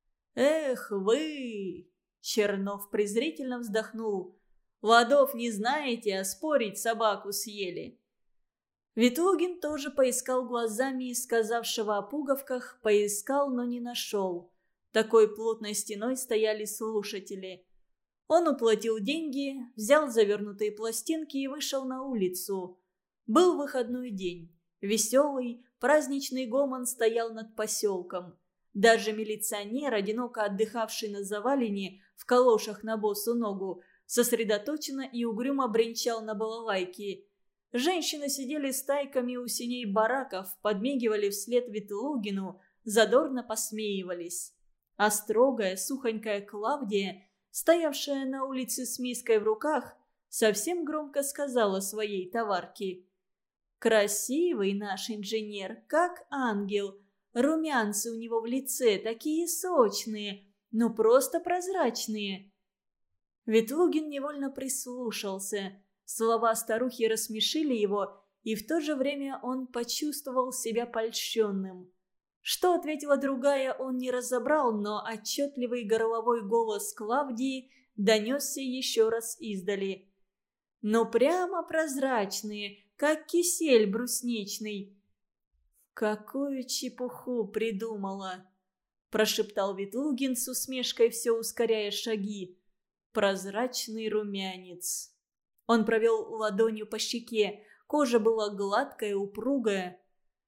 «Эх вы!» – Чернов презрительно вздохнул. «Ладов не знаете, а спорить собаку съели». Ветлугин тоже поискал глазами сказавшего о пуговках, поискал, но не нашел. Такой плотной стеной стояли слушатели. Он уплатил деньги, взял завернутые пластинки и вышел на улицу. Был выходной день. Веселый, праздничный гомон стоял над поселком. Даже милиционер, одиноко отдыхавший на завалине, в калошах на босу ногу, сосредоточенно и угрюмо бренчал на балалайке. Женщины сидели стайками у синей бараков, подмигивали вслед Ветлугину, задорно посмеивались. А строгая, сухонькая Клавдия, стоявшая на улице с миской в руках, совсем громко сказала своей товарке: «Красивый наш инженер, как ангел. Румянцы у него в лице такие сочные, но просто прозрачные». Ветлугин невольно прислушался. Слова старухи рассмешили его, и в то же время он почувствовал себя польщенным. Что ответила другая, он не разобрал, но отчетливый горловой голос Клавдии донесся еще раз издали. «Ну прямо прозрачные, как кисель брусничный». «Какую чепуху придумала!» – прошептал Ветлугин с усмешкой, все ускоряя шаги. «Прозрачный румянец». Он провел ладонью по щеке. Кожа была гладкая, упругая.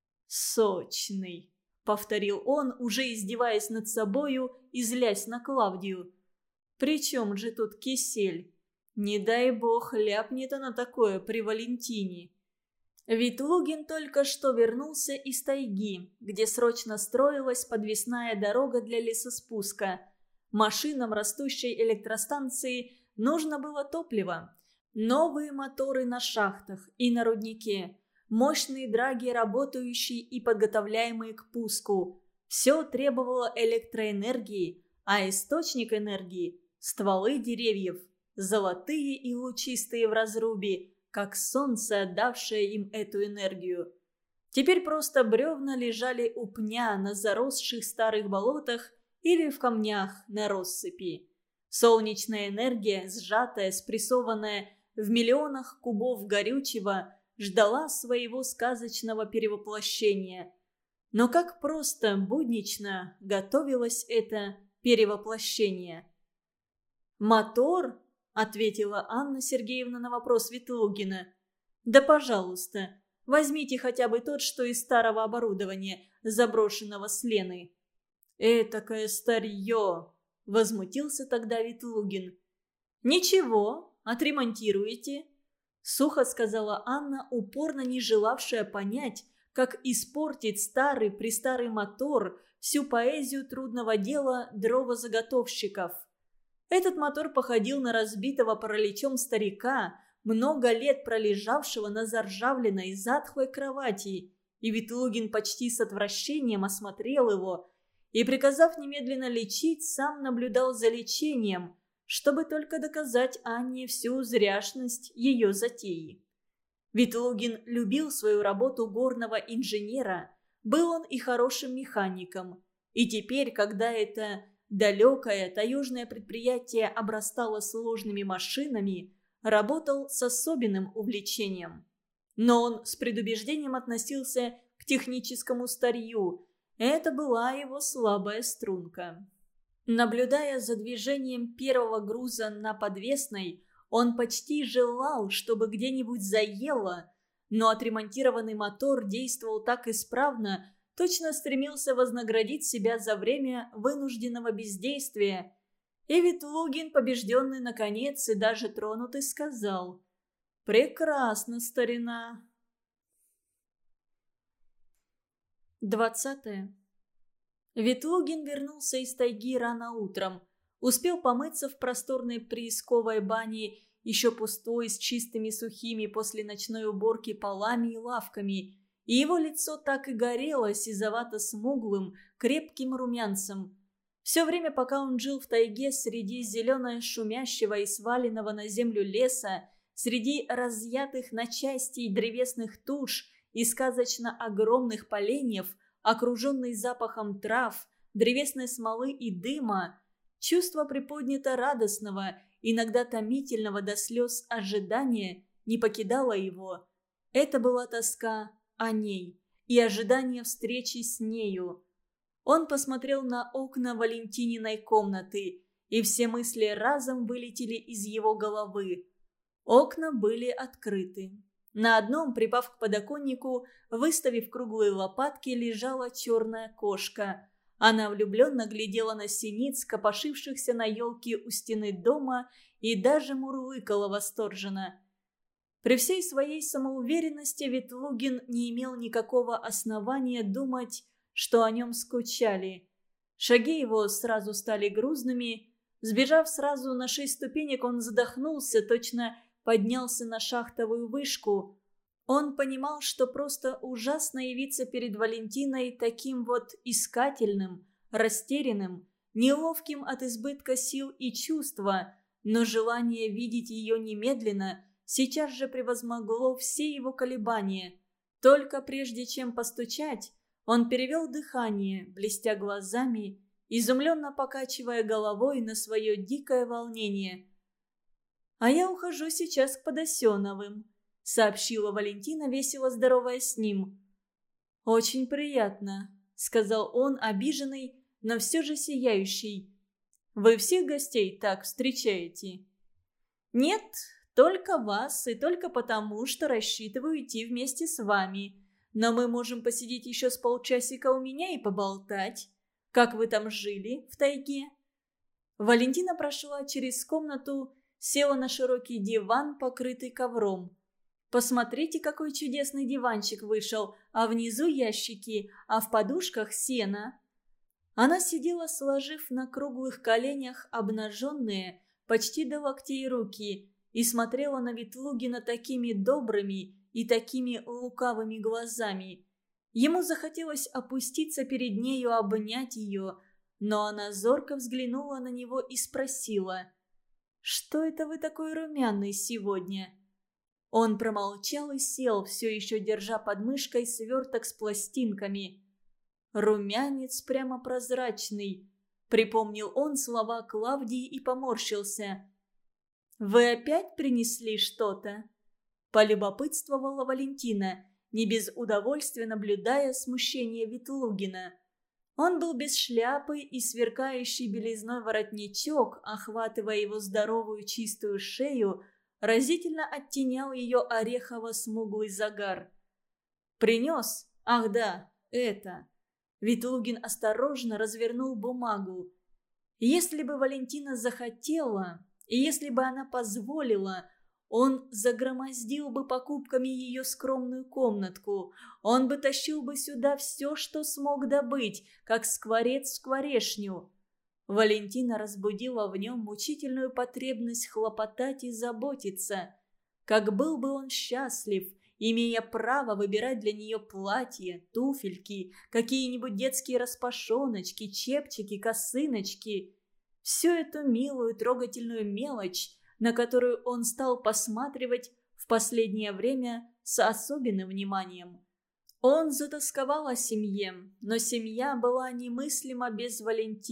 «Сочный», — повторил он, уже издеваясь над собою и злясь на Клавдию. «При чем же тут кисель? Не дай бог ляпнет она такое при Валентине». Ветлугин только что вернулся из тайги, где срочно строилась подвесная дорога для лесоспуска. Машинам растущей электростанции нужно было топливо. Новые моторы на шахтах и на руднике, мощные драги, работающие и подготовляемые к пуску. Все требовало электроэнергии, а источник энергии – стволы деревьев, золотые и лучистые в разрубе, как солнце, отдавшее им эту энергию. Теперь просто бревна лежали у пня на заросших старых болотах или в камнях на россыпи. Солнечная энергия, сжатая, спрессованная в миллионах кубов горючего, ждала своего сказочного перевоплощения. Но как просто, буднично готовилось это перевоплощение. «Мотор?» – ответила Анна Сергеевна на вопрос Ветлугина. «Да, пожалуйста, возьмите хотя бы тот, что из старого оборудования, заброшенного с Леной». «Этакое старье!» – возмутился тогда Ветлугин. «Ничего, отремонтируете», – сухо сказала Анна, упорно не желавшая понять, как испортить старый-престарый мотор, всю поэзию трудного дела дровозаготовщиков. Этот мотор походил на разбитого параличом старика, много лет пролежавшего на заржавленной затхлой кровати, и Ветлугин почти с отвращением осмотрел его и, приказав немедленно лечить, сам наблюдал за лечением, чтобы только доказать Анне всю зряшность ее затеи. Ветлугин любил свою работу горного инженера, был он и хорошим механиком. И теперь, когда это далекое таежное предприятие обрастало сложными машинами, работал с особенным увлечением. Но он с предубеждением относился к техническому старью. Это была его слабая струнка. Наблюдая за движением первого груза на подвесной, он почти желал, чтобы где-нибудь заело, но отремонтированный мотор действовал так исправно, точно стремился вознаградить себя за время вынужденного бездействия. И Ветлугин, побежденный наконец и даже тронутый, сказал: «Прекрасно, старина». Двадцатое. Ветлугин вернулся из тайги рано утром. Успел помыться в просторной приисковой бане, еще пустой, с чистыми сухими после ночной уборки полами и лавками. И его лицо так и горело сизовато-смуглым, крепким румянцем. Все время, пока он жил в тайге среди зеленого шумящего и сваленного на землю леса, среди разъятых на части древесных туш и сказочно огромных поленьев, окруженный запахом трав, древесной смолы и дыма, чувство приподнято радостного, иногда томительного до слез ожидания не покидало его. Это была тоска о ней и ожидание встречи с нею. Он посмотрел на окна Валентининой комнаты, и все мысли разом вылетели из его головы. Окна были открыты. На одном, припав к подоконнику, выставив круглые лопатки, лежала черная кошка. Она влюбленно глядела на синиц, копошившихся на елке у стены дома, и даже мурлыкала восторженно. При всей своей самоуверенности Ветлугин не имел никакого основания думать, что о нем скучали. Шаги его сразу стали грузными. Сбежав сразу на шесть ступенек, он задохнулся, точно поднялся на шахтовую вышку. Он понимал, что просто ужасно явиться перед Валентиной таким вот искательным, растерянным, неловким от избытка сил и чувства, но желание видеть ее немедленно сейчас же превозмогло все его колебания. Только прежде чем постучать, он перевел дыхание, блестя глазами, изумленно покачивая головой на свое дикое волнение. «А я ухожу сейчас к Подосеновым», — сообщила Валентина, весело здороваясь с ним. «Очень приятно», — сказал он, обиженный, но все же сияющий. «Вы всех гостей так встречаете?» «Нет, только вас, и только потому, что рассчитываю идти вместе с вами. Но мы можем посидеть еще с полчасика у меня и поболтать. Как вы там жили в тайге?» Валентина прошла через комнату, села на широкий диван, покрытый ковром. «Посмотрите, какой чудесный диванчик вышел, а внизу ящики, а в подушках сено». Она сидела, сложив на круглых коленях обнаженные, почти до локтей руки, и смотрела на Ветлугина такими добрыми и такими лукавыми глазами. Ему захотелось опуститься перед нею, обнять ее, но она зорко взглянула на него и спросила: «Что это вы такой румяный сегодня?» Он промолчал и сел, все еще держа под мышкой сверток с пластинками. «Румянец прямо прозрачный. Припомнил он слова Клавдии и поморщился. «Вы опять принесли что-то?» Полюбопытствовала Валентина, не без удовольствия наблюдая смущение Ветлугина. Он был без шляпы, и сверкающий белизной воротничок, охватывая его здоровую чистую шею, разительно оттенял ее орехово-смуглый загар. «Принес? Ах да, это!» Ветлугин осторожно развернул бумагу. Если бы Валентина захотела, и если бы она позволила, он загромоздил бы покупками ее скромную комнатку. Он бы тащил бы сюда все, что смог добыть, как скворец скворечню. Валентина разбудила в нем мучительную потребность хлопотать и заботиться. Как был бы он счастлив, имея право выбирать для нее платья, туфельки, какие-нибудь детские распашоночки, чепчики, косыночки. Всю эту милую трогательную мелочь, на которую он стал посматривать в последнее время с особенным вниманием. Он затосковал о семье, но семья была немыслима без Валентины.